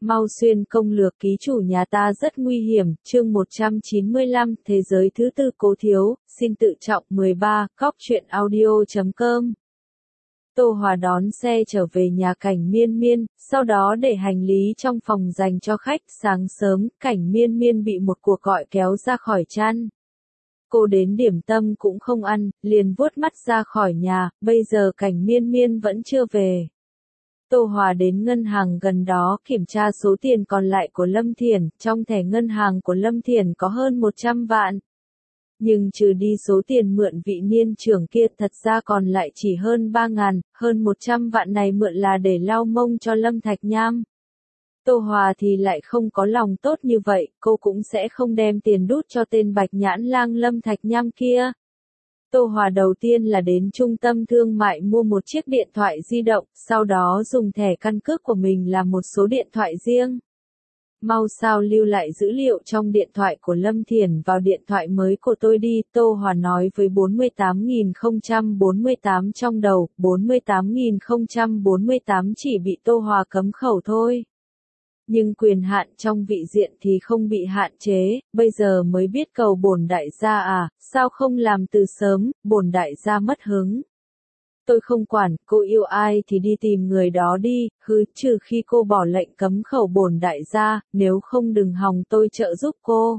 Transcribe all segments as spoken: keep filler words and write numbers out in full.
Mau xuyên công lược ký chủ nhà ta rất nguy hiểm, chương một trăm chín mươi lăm, thế giới thứ tư Cố Thiếu, xin tự trọng mười ba, cóc truyện audio chấm com. Tô Hòa đón xe trở về nhà Cảnh Miên Miên, sau đó để hành lý trong phòng dành cho khách. Sáng sớm, Cảnh Miên Miên bị một cuộc gọi kéo ra khỏi chăn. Cô đến điểm tâm cũng không ăn, liền vuốt mắt ra khỏi nhà, bây giờ Cảnh Miên Miên vẫn chưa về. Tô Hòa đến ngân hàng gần đó kiểm tra số tiền còn lại của Lâm Thiển, trong thẻ ngân hàng của Lâm Thiển có hơn một trăm vạn. Nhưng trừ đi số tiền mượn vị niên trưởng kia thật ra còn lại chỉ hơn ba ngàn, hơn một trăm vạn này mượn là để lau mông cho Lâm Thạch Nham. Tô Hòa thì lại không có lòng tốt như vậy, cô cũng sẽ không đem tiền đút cho tên bạch nhãn lang Lâm Thạch Nham kia. Tô Hòa đầu tiên là đến trung tâm thương mại mua một chiếc điện thoại di động, sau đó dùng thẻ căn cước của mình làm một số điện thoại riêng. Mau sao lưu lại dữ liệu trong điện thoại của Lâm Thiển vào điện thoại mới của tôi đi, Tô Hòa nói với bốn mươi tám nghìn không trăm bốn mươi tám trong đầu, bốn mươi tám nghìn không trăm bốn mươi tám chỉ bị Tô Hòa cấm khẩu thôi. Nhưng quyền hạn trong vị diện thì không bị hạn chế, bây giờ mới biết cầu bổn đại gia à, sao không làm từ sớm, bổn đại gia mất hứng. Tôi không quản, cô yêu ai thì đi tìm người đó đi, hừ, trừ khi cô bỏ lệnh cấm khẩu bổn đại gia, nếu không đừng hòng tôi trợ giúp cô.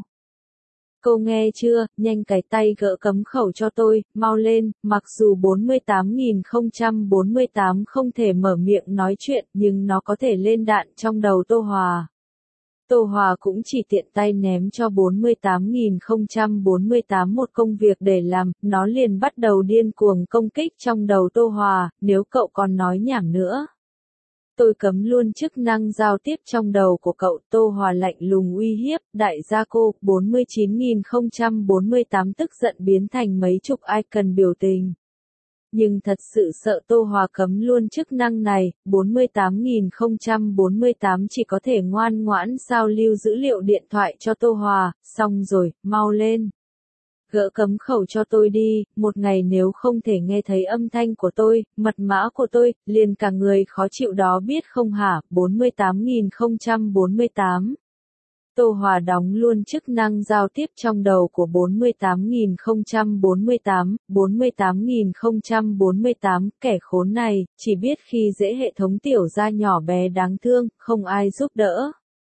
Cô nghe chưa, nhanh cái tay gỡ cấm khẩu cho tôi, mau lên, mặc dù bốn mươi tám nghìn không trăm bốn mươi tám không thể mở miệng nói chuyện, nhưng nó có thể lên đạn trong đầu Tô Hòa. Tô Hòa cũng chỉ tiện tay ném cho bốn mươi tám nghìn không trăm bốn mươi tám một công việc để làm, nó liền bắt đầu điên cuồng công kích trong đầu Tô Hòa, nếu cậu còn nói nhảm nữa. Tôi cấm luôn chức năng giao tiếp trong đầu của cậu. Tô Hòa lạnh lùng uy hiếp, đại gia cô, bốn mươi chín nghìn không trăm bốn mươi tám tức giận biến thành mấy chục icon biểu tình. Nhưng thật sự sợ Tô Hòa cấm luôn chức năng này, bốn mươi tám nghìn không trăm bốn mươi tám chỉ có thể ngoan ngoãn sao lưu dữ liệu điện thoại cho Tô Hòa, xong rồi, mau lên. Gỡ cấm khẩu cho tôi đi, một ngày nếu không thể nghe thấy âm thanh của tôi, mật mã của tôi, liền cả người khó chịu đó biết không hả, bốn mươi tám nghìn không trăm bốn mươi tám. Tô Hòa đóng luôn chức năng giao tiếp trong đầu của bốn mươi tám nghìn không trăm bốn mươi tám, bốn mươi tám nghìn không trăm bốn mươi tám, kẻ khốn này, chỉ biết khi dễ hệ thống tiểu gia nhỏ bé đáng thương, không ai giúp đỡ.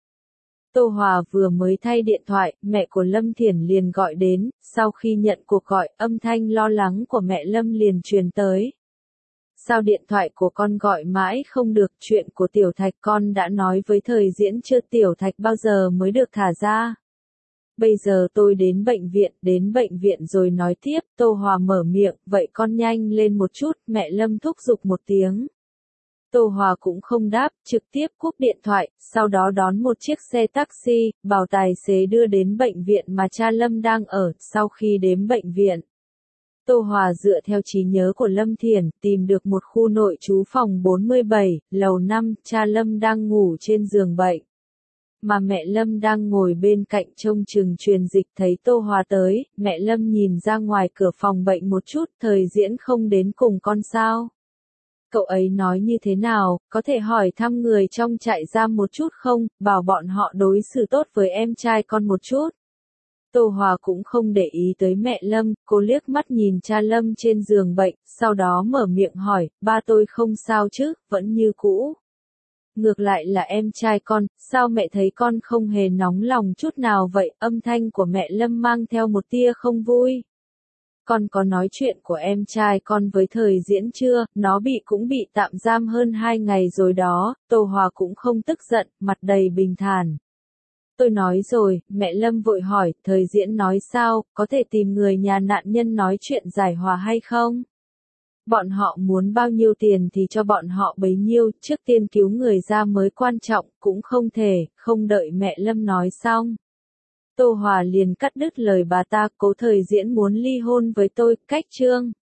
Tô Hòa vừa mới thay điện thoại, mẹ của Lâm Thiển liền gọi đến, sau khi nhận cuộc gọi, âm thanh lo lắng của mẹ Lâm liền truyền tới. Sao điện thoại của con gọi mãi không được, chuyện của Tiểu Thạch con đã nói với Thời Diễn chưa, Tiểu Thạch bao giờ mới được thả ra. Bây giờ tôi đến bệnh viện, đến bệnh viện rồi nói tiếp, Tô Hòa mở miệng, vậy con nhanh lên một chút, mẹ Lâm thúc giục một tiếng. Tô Hòa cũng không đáp, trực tiếp cúp điện thoại, sau đó đón một chiếc xe taxi, bảo tài xế đưa đến bệnh viện mà cha Lâm đang ở. Sau khi đến bệnh viện, Tô Hòa dựa theo trí nhớ của Lâm Thiển, tìm được một khu nội trú phòng bốn mươi bảy, lầu năm, cha Lâm đang ngủ trên giường bệnh. Mà mẹ Lâm đang ngồi bên cạnh trông chừng truyền dịch. Thấy Tô Hòa tới, mẹ Lâm nhìn ra ngoài cửa phòng bệnh một chút, Thời Diễn không đến cùng con sao? Cậu ấy nói như thế nào, có thể hỏi thăm người trong trại giam một chút không, bảo bọn họ đối xử tốt với em trai con một chút. Tô Hòa cũng không để ý tới mẹ Lâm, cô liếc mắt nhìn cha Lâm trên giường bệnh, sau đó mở miệng hỏi, ba tôi không sao chứ, vẫn như cũ. Ngược lại là em trai con, sao mẹ thấy con không hề nóng lòng chút nào vậy, âm thanh của mẹ Lâm mang theo một tia không vui. Con có nói chuyện của em trai con với Thời Diễn chưa, nó bị cũng bị tạm giam hơn hai ngày rồi đó. Tô Hòa cũng không tức giận, mặt đầy bình thản. Tôi nói rồi, mẹ Lâm vội hỏi, Thời Diễn nói sao, có thể tìm người nhà nạn nhân nói chuyện giải hòa hay không? Bọn họ muốn bao nhiêu tiền thì cho bọn họ bấy nhiêu, trước tiên cứu người ra mới quan trọng, cũng không thể, không đợi mẹ Lâm nói xong. Tô Hòa liền cắt đứt lời bà ta, cố Thời Diễn muốn ly hôn với tôi, cách chương.